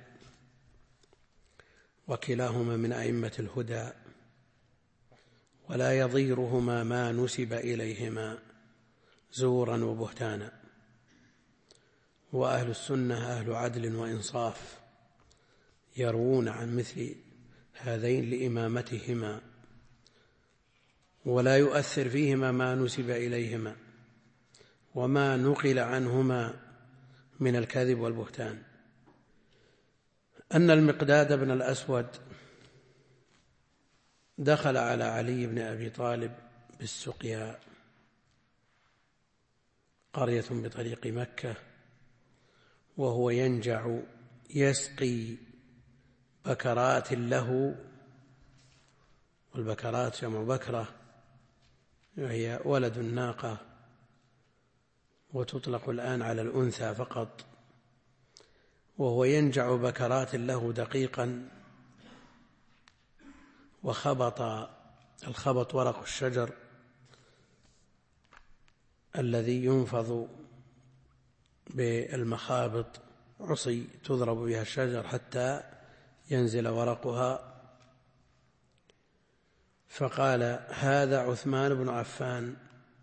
وكلاهما من أئمة الهدى، ولا يضيرهما ما نسب إليهما زورا وبهتانا. وأهل السنة أهل عدل وإنصاف، يروون عن مثل هذين لإمامتهما، ولا يؤثر فيهما ما نسب إليهما وما نقل عنهما من الكذب والبهتان. أن المقداد بن الأسود دخل على علي بن أبي طالب بالسقيا، قرية بطريق مكة، وهو ينجع يسقي بكرات له، والبكرات جمع بكرة وهي ولد الناقة، وتطلق الآن على الأنثى فقط. وهو ينجع بكرات له دقيقا، الخبط ورق الشجر الذي ينفض بالمخابط، عصي تضرب بها الشجر حتى ينزل ورقها. فقال: هذا عثمان بن عفان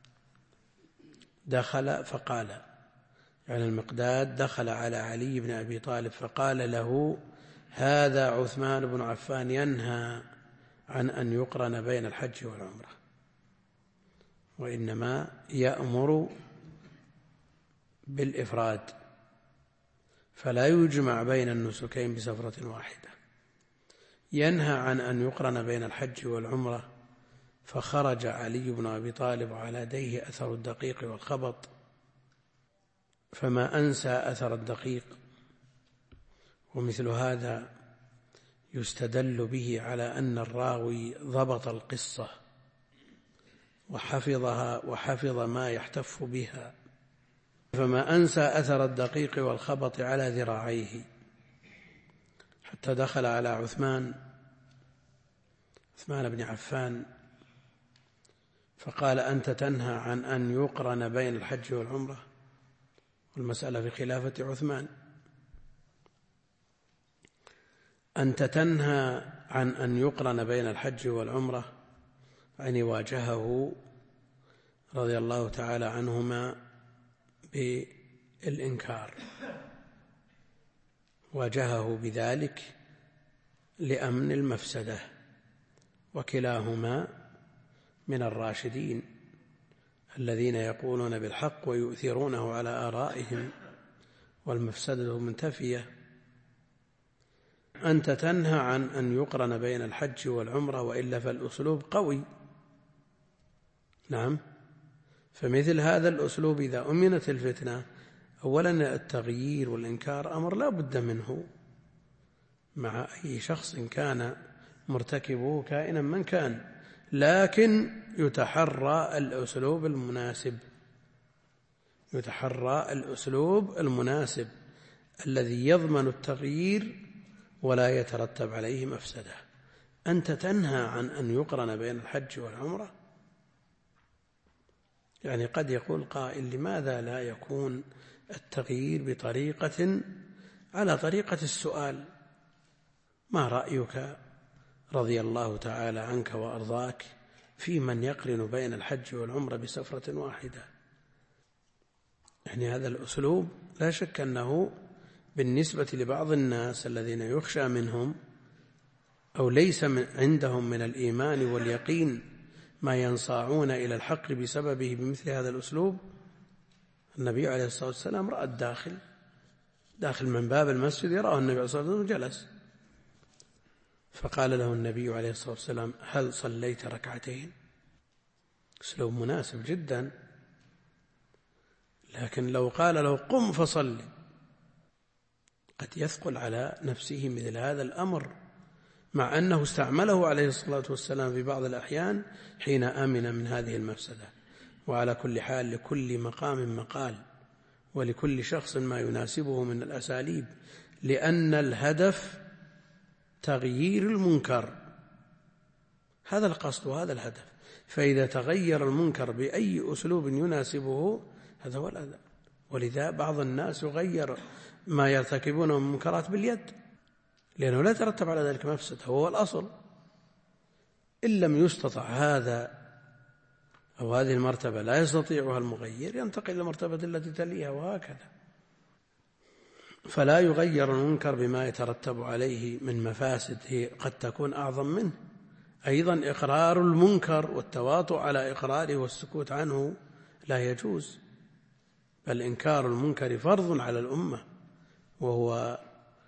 دخل، فقال يعني المقداد دخل على علي بن أبي طالب فقال له: هذا عثمان بن عفان ينهى عن أن يقرن بين الحج والعمرة، وإنما يأمر بالإفراد، فلا يجمع بين النسكين بسفرة واحدة. ينهى عن أن يقرن بين الحج والعمرة. فخرج علي بن أبي طالب على يديه أثر الدقيق والخبط، فما أنسى أثر الدقيق. ومثل هذا يستدل به على أن الراوي ضبط القصة وحفظها وحفظ ما يحتف بها، فما أنسى أثر الدقيق والخبط على ذراعيه، حتى دخل على عثمان بن عفان فقال: أنت تنهى عن أن يقرن بين الحج والعمرة؟ والمسألة في خلافة عثمان. أنت تنهى عن أن يقرن بين الحج والعمرة، يعني واجهه رضي الله تعالى عنهما بالإنكار، واجهه بذلك لأمن المفسدة، وكلاهما من الراشدين الذين يقولون بالحق ويؤثرونه على آرائهم والمفسدة منتفية. أنت تنهى عن أن يقرن بين الحج والعمرة، وإلا فالأسلوب قوي. نعم، فمثل هذا الأسلوب إذا أمنت الفتنة، أولا التغيير والإنكار أمر لا بد منه مع أي شخص كان مرتكبه كائنا من كان، لكن يتحرى الأسلوب المناسب الذي يضمن التغيير ولا يترتب عليه مفسدة. أنت تنهى عن أن يقرن بين الحج والعمرة، يعني قد يقول قائل: لماذا لا يكون التغيير بطريقة على طريقة السؤال؟ ما رأيك رضي الله تعالى عنك وأرضاك في من يقرن بين الحج والعمرة بسفرة واحدة؟ يعني هذا الأسلوب لا شك أنه بالنسبة لبعض الناس الذين يخشى منهم أو ليس عندهم من الإيمان واليقين ما ينصاعون إلى الحق بسببه بمثل هذا الأسلوب. النبي عليه الصلاة والسلام رأى داخل من باب المسجد، يراه النبي عليه الصلاة والسلام جلس، فقال له النبي عليه الصلاة والسلام: هل صليت ركعتين؟ أسلوب مناسب جدا، لكن لو قال له: قم فصلي، قد يثقل على نفسه مثل هذا الأمر، مع أنه استعمله عليه الصلاة والسلام في بعض الأحيان حين آمن من هذه المفسدة. وعلى كل حال لكل مقام مقال، ولكل شخص ما يناسبه من الأساليب، لأن الهدف تغيير المنكر، هذا القصد وهذا الهدف. فإذا تغير المنكر بأي أسلوب يناسبه هذا هو الأداء. ولذا بعض الناس يغير ما يرتكبونه من منكرات باليد، لأنه لا يترتب على ذلك مفسدة، هو الأصل. إن لم يستطع هذا أو هذه المرتبة لا يستطيعها المغير، ينتقل إلى المرتبة التي تليها، وهكذا. فلا يغير المنكر بما يترتب عليه من مفاسد هي قد تكون أعظم منه. أيضا إقرار المنكر والتواطؤ على إقراره والسكوت عنه لا يجوز، بل إنكار المنكر فرض على الأمة، وهو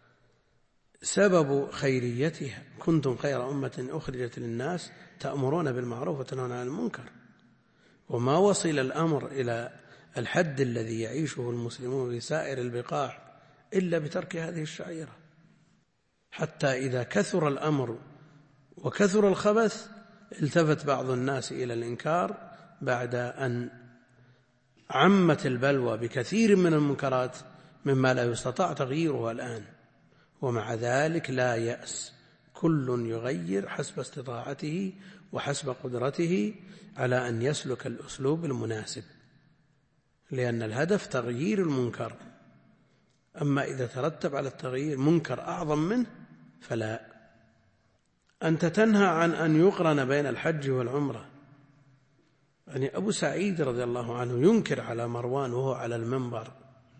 سبب خيريتها. كنتم خير أمة أخرجت للناس تأمرون بالمعروف وتنهون عن المنكر. وما وصل الأمر إلى الحد الذي يعيشه المسلمون في سائر البقاع إلا بترك هذه الشعيرة، حتى إذا كثر الأمر وكثر الخبث التفت بعض الناس إلى الإنكار بعد أن عمت البلوى بكثير من المنكرات مما لا يستطاع تغييرها الآن. ومع ذلك لا يأس، كل يغير حسب استطاعته وحسب قدرته على أن يسلك الأسلوب المناسب، لأن الهدف تغيير المنكر. أما إذا ترتب على التغيير منكر أعظم منه فلا. أنت تنهى عن أن يقرن بين الحج والعمرة، يعني أبو سعيد رضي الله عنه ينكر على مروان وهو على المنبر.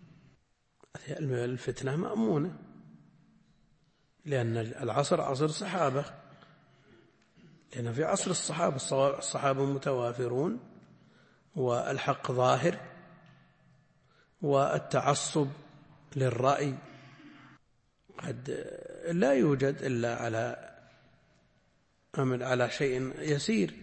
الفتنة مأمونة، لأن العصر عصر صحابة، لأن في عصر الصحابة متوافرون، والحق ظاهر، والتعصب للرأي قد لا يوجد إلا على شيء يسير،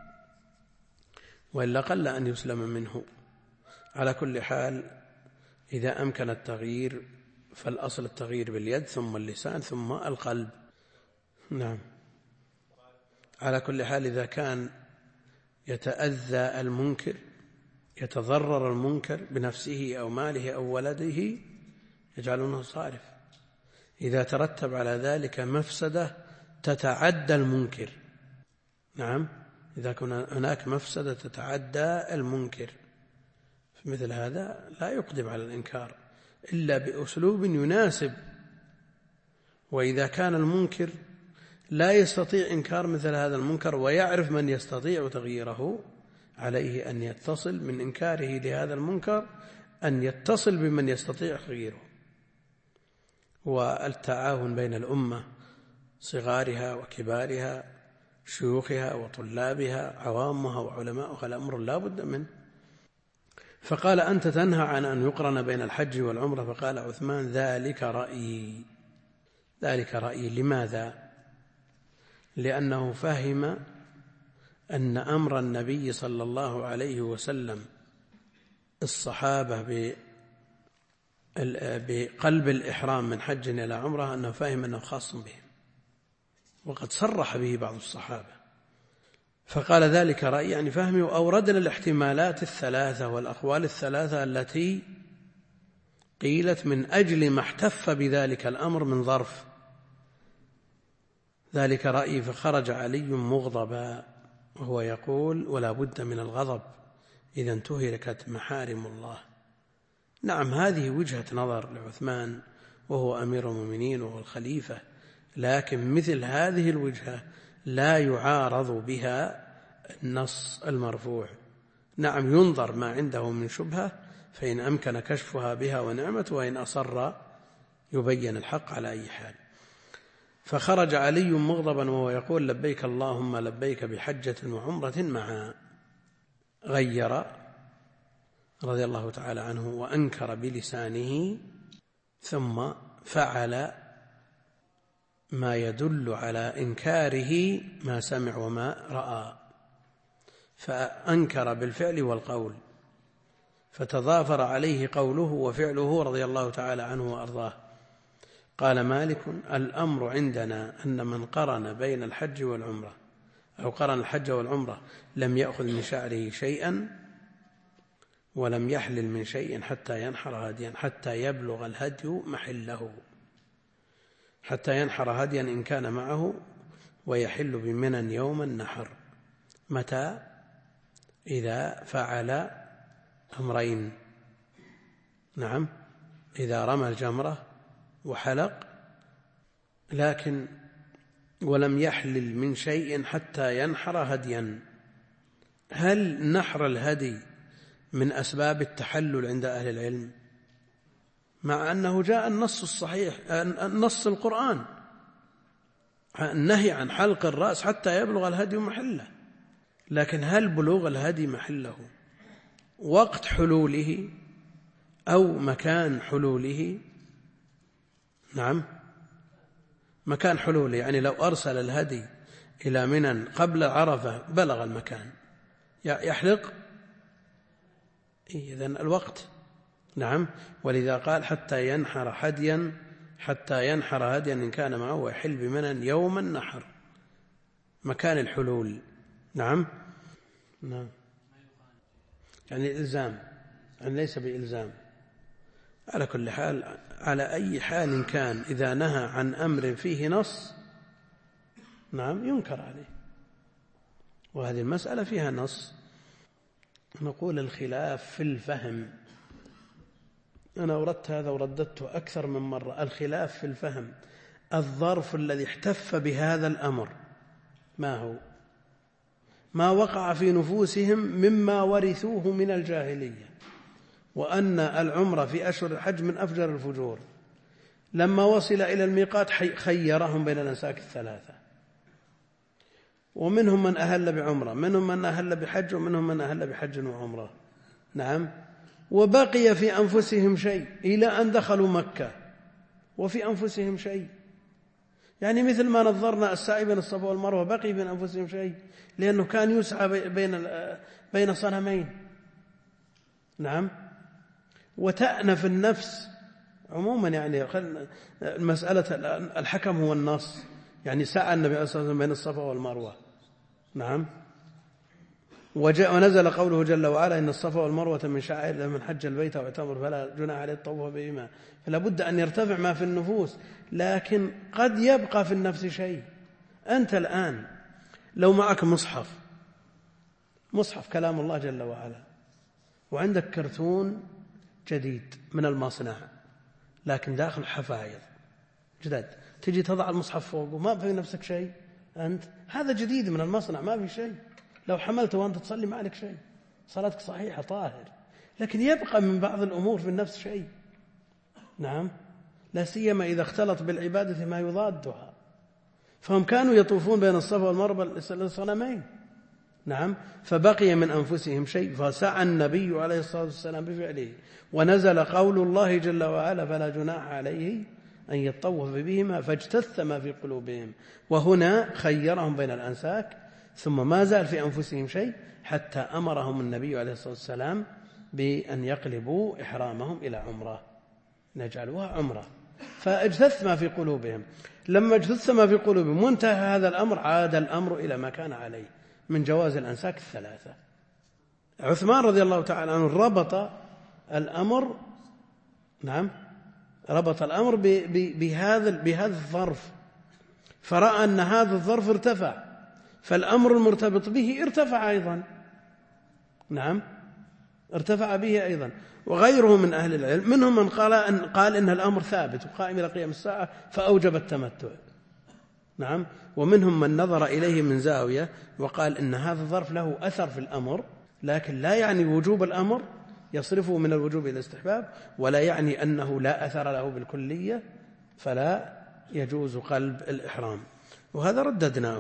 وإلا قل أن يسلم منه. على كل حال إذا أمكن التغيير فالأصل التغيير باليد، ثم اللسان، ثم القلب. نعم. على كل حال إذا كان يتأذى المنكر، يتضرر المنكر بنفسه أو ماله أو ولده، يجعلونه صارف. إذا ترتب على ذلك مفسدة تتعدى المنكر، نعم، إذا كان هناك مفسدة تتعدى المنكر، في مثل هذا لا يقدم على الإنكار إلا بأسلوب يناسب. وإذا كان المنكر لا يستطيع إنكار مثل هذا المنكر ويعرف من يستطيع تغييره، عليه أن يتصل من إنكاره لهذا المنكر أن يتصل بمن يستطيع تغييره. والتعاون بين الأمة صغارها وكبارها، شيوخها وطلابها، عوامها وعلماؤها، الأمر لا بد منه. فقال: أنت تنهى عن أن يقرن بين الحج والعمرة؟ فقال عثمان: ذلك رأيي. ذلك رأيي. لماذا؟ لأنه فهم أن أمر النبي صلى الله عليه وسلم الصحابة بقلب الإحرام من حج إلى عمرة، أنه فهم أنه خاص بهم، وقد صرح به بعض الصحابة. فقال: ذلك رأيي، يعني فهمي. وأوردنا الاحتمالات الثلاثة والأقوال الثلاثة التي قيلت من أجل ما احتف بذلك الأمر من ظرف. ذلك رأيي. فخرج علي مغضبا وهو يقول: ولا بد من الغضب إذا انتهكت محارم الله. نعم، هذه وجهة نظر لعثمان وهو أمير المؤمنين وهو الخليفة، لكن مثل هذه الوجهة لا يعارض بها النص المرفوع. نعم، ينظر ما عنده من شبهة فإن أمكن كشفها بها ونعمت، وإن أصر يبين الحق على أي حال. فخرج علي مغضبا وهو يقول: لبيك اللهم لبيك بحجة وعمرة معا. غير رضي الله تعالى عنه وأنكر بلسانه، ثم فعل ما يدل على إنكاره ما سمع وما رأى، فأنكر بالفعل والقول، فتضافر عليه قوله وفعله رضي الله تعالى عنه وأرضاه. قال مالك: الأمر عندنا أن من قرن بين الحج والعمرة أو قرن الحج والعمرة لم يأخذ من شعره شيئا ولم يحلل من شيء حتى ينحر هديا، حتى يبلغ الهدي محله، حتى ينحر هديا إن كان معه، ويحل بمنى يوم النحر. متى؟ إذا فعل أمرين. نعم، إذا رمى الجمرة وحلق، لكن ولم يحلل من شيء حتى ينحر هديا. هل نحر الهدي من أسباب التحلل عند أهل العلم؟ مع أنه جاء النص الصحيح، النص القرآن، النهي عن حلق الرأس حتى يبلغ الهدي محله. لكن هل بلوغ الهدي محله وقت حلوله أو مكان حلوله؟ نعم، مكان حلوله، يعني لو أرسل الهدي إلى منى قبل عرفة بلغ المكان يحلق، إذن الوقت. نعم، ولذا قال حتى ينحر هديا، حتى ينحر هديا إن كان معه، ويحل بمنى يوم النحر، مكان الحلول. نعم، نعم، يعني إلزام، يعني ليس بإلزام. على كل حال، على أي حال كان، إذا نهى عن أمر فيه نص، نعم، ينكر عليه. وهذه المسألة فيها نص. نقول الخلاف في الفهم، أنا أردت هذا ورددته أكثر من مرة. الخلاف في الفهم، الظرف الذي احتف بهذا الأمر ما هو؟ ما وقع في نفوسهم مما ورثوه من الجاهلية، وأن العمرة في أشهر الحج من أفجر الفجور. لما وصل إلى الميقات خيرهم بين الأنساك الثلاثة، ومنهم من أهل بعمرة، منهم من أهل بحج، ومنهم من أهل بحج وعمرة. نعم، وبقي في أنفسهم شيء إلى أن دخلوا مكة، وفي أنفسهم شيء، يعني مثل ما نظرنا السعي بين الصفا والمروة، بقي في أنفسهم شيء، لأنه كان يسعى بين صنمين. نعم، وتأنف النفس عموما، يعني مسألة الحكم هو النص، يعني سعى النبي صلى الله عليه وسلم بين الصفا والمروة. نعم. ونزل قوله جل وعلا إن الصفا والمروة من شعائر الله من حج البيت أو اعتمر فلا جناح عليه الطواف بهما. فلا بد أن يرتفع ما في النفوس، لكن قد يبقى في النفس شيء. أنت الآن لو معك مصحف كلام الله جل وعلا، وعندك كرتون جديد من المصنع لكن داخل حفايظ جدد، تجي تضع المصحف فوقه ما في نفسك شيء، أنت هذا جديد من المصنع ما في شيء، لو حملته وأنت تصلي ما عليك شيء، صلاتك صحيحة طاهر، لكن يبقى من بعض الأمور في النفس شيء. نعم. لا سيما إذا اختلط بالعبادة ما يضادها. فهم كانوا يطوفون بين الصفا والمروة لصنمين. نعم. فبقي من أنفسهم شيء، فسعى النبي عليه الصلاة والسلام بفعله، ونزل قول الله جل وعلا فلا جناح عليه أن يطوف بهما، فاجتث ما في قلوبهم. وهنا خيرهم بين الأنساك، ثم ما زال في أنفسهم شيء حتى أمرهم النبي عليه الصلاة والسلام بأن يقلبوا إحرامهم إلى عمرة، نجعلوها عمرة. فاجتث ما في قلوبهم. لما اجتث ما في قلوبهم وانتهى هذا الأمر، عاد الأمر إلى ما كان عليه من جواز الأنساك الثلاثة. عثمان رضي الله تعالى عنه ربط الأمر، نعم، ربط الأمر بهذا الظرف، فرأى أن هذا الظرف ارتفع، فالأمر المرتبط به ارتفع أيضا. نعم، ارتفع به أيضا. وغيره من أهل العلم منهم من قال إن الأمر ثابت وقائم إلى قيام الساعة فأوجب التمتع. نعم. ومنهم من نظر إليه من زاوية وقال إن هذا الظرف له أثر في الأمر، لكن لا يعني وجوب الأمر، يصرفه من الوجوب إلى الاستحباب، ولا يعني أنه لا أثر له بالكلية فلا يجوز قلب الإحرام. وهذا رددناه.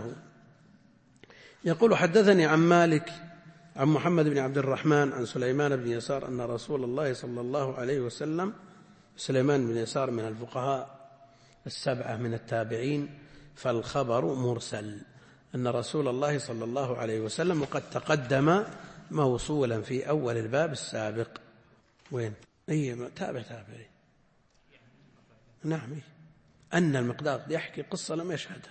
يقول حدثني عن مالك عن محمد بن عبد الرحمن عن سليمان بن يسار أن رسول الله صلى الله عليه وسلم، سليمان بن يسار من الفقهاء السبعة من التابعين، فالخبر مرسل، أن رسول الله صلى الله عليه وسلم وقد تقدم موصولا في أول الباب السابق. وين؟ تابع. نعم. أن المقداد يحكي قصة لم يشهدها.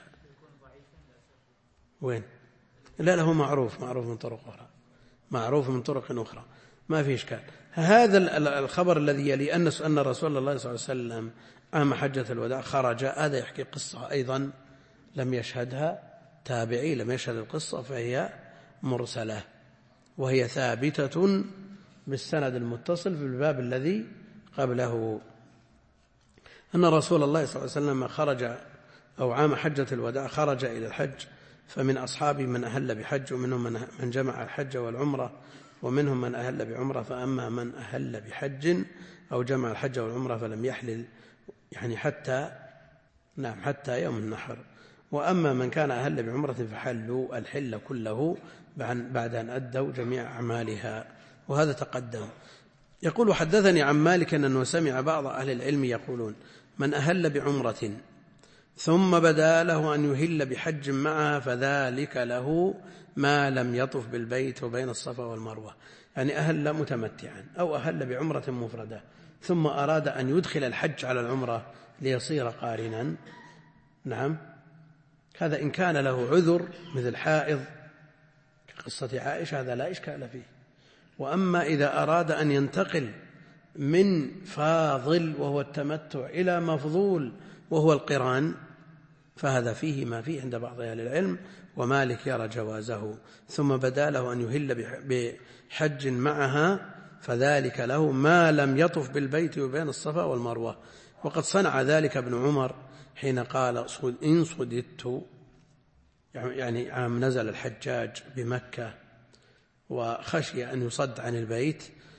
وين؟ لا له معروف من طرق أخرى، معروف من طرق أخرى، ما في إشكال. هذا الخبر الذي يلي أن رسول الله صلى الله عليه وسلم عام حجة الوداع خرج، هذا يحكي قصة أيضا لم يشهدها تابعي، لم يشهد القصة، فهي مرسلة، وهي ثابتة بالسند المتصل في الباب الذي قبله، أن رسول الله صلى الله عليه وسلم خرج أو عام حجة الوداع خرج إلى الحج، فمن أصحابه من أهل بحج، ومنهم من جمع الحج والعمرة، ومنهم من أهل بعمرة. فأما من أهل بحج أو جمع الحج والعمرة فلم يحلل، يعني حتى يوم النحر. وأما من كان أهل بعمرة فحلوا الحل كله بعد أن أدوا جميع أعمالها، وهذا تقدم. يقول حدثني عن مالك أنه سمع بعض أهل العلم يقولون من أهل بعمرة ثم بدا له أن يهل بحج معها فذلك له ما لم يطف بالبيت وبين الصفا والمروة، يعني أهل متمتعا أو أهل بعمرة مفردة ثم أراد أن يدخل الحج على العمرة ليصير قارنا. نعم. هذا إن كان له عذر مثل حائض كقصة عائشة هذا لا إشكال فيه. وأما إذا أراد أن ينتقل من فاضل وهو التمتع إلى مفضول وهو القران فهذا فيه ما فيه عند بعض أهل العلم، ومالك يرى جوازه. ثم بدا له أن يهل بحج معها فذلك له ما لم يطف بالبيت وبين الصفا والمروة. وقد صنع ذلك ابن عمر حين قال إن صددت، يعني عام نزل الحجاج بمكة وخشي أن يصد عن البيت،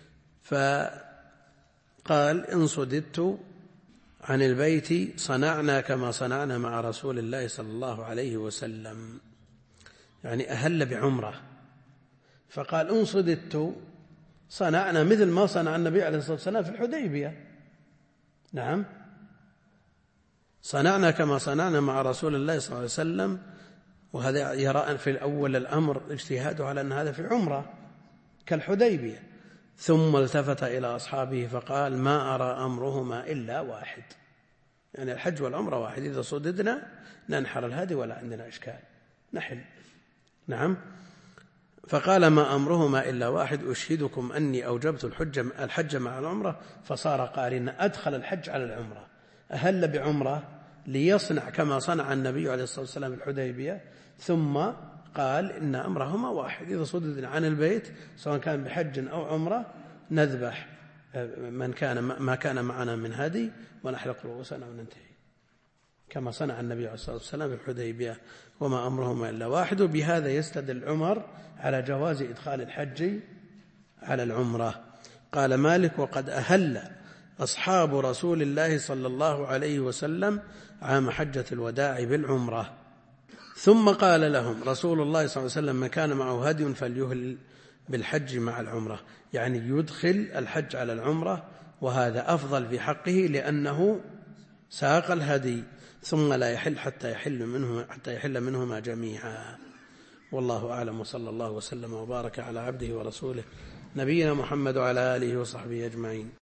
فقال إن صددت عن البيت صنعنا كما صنعنا مع رسول الله صلى الله عليه وسلم، يعني أهل بعمرة، فقال إن صددت صنعنا مثل ما صنع النبي عليه الصلاة والسلام في الحديبية. نعم، صنعنا كما صنعنا مع رسول الله صلى الله عليه وسلم. وهذا يرى في الأول الأمر اجتهاده على أن هذا في عمرة كالحديبية. ثم التفت إلى أصحابه فقال ما أرى أمرهما إلا واحد، يعني الحج والعمرة واحد، إذا صددنا ننحر الهدي ولا عندنا إشكال، نحل. نعم. فقال ما أمرهما إلا واحد، أشهدكم أني أوجبت الحج مع العمرة فصار قارنا، أدخل الحج على العمرة، أهل بعمرة ليصنع كما صنع النبي عليه الصلاة والسلام الحديبية، ثم قال إن أمرهما واحد، إذا صددنا عن البيت سواء كان بحج أو عمرة نذبح ما كان معنا من هدي ونحلق رؤوسنا وننتهي، كما صنع النبي عليه الصلاة والسلام في الحديبية، وما أمرهما إلا واحد. وبهذا يستدل عمر على جواز إدخال الحج على العمرة. قال مالك وقد أهل أصحاب رسول الله صلى الله عليه وسلم عام حجة الوداع بالعمرة، ثم قال لهم رسول الله صلى الله عليه وسلم من كان معه هدي فليهل بالحج مع العمرة، يعني يدخل الحج على العمرة، وهذا أفضل في حقه لأنه ساق الهدي، ثم لا يحل حتى يحل منهما جميعا. والله أعلم، وصلى الله وسلم وبارك على عبده ورسوله نبينا محمد وعلى آله وصحبه أجمعين.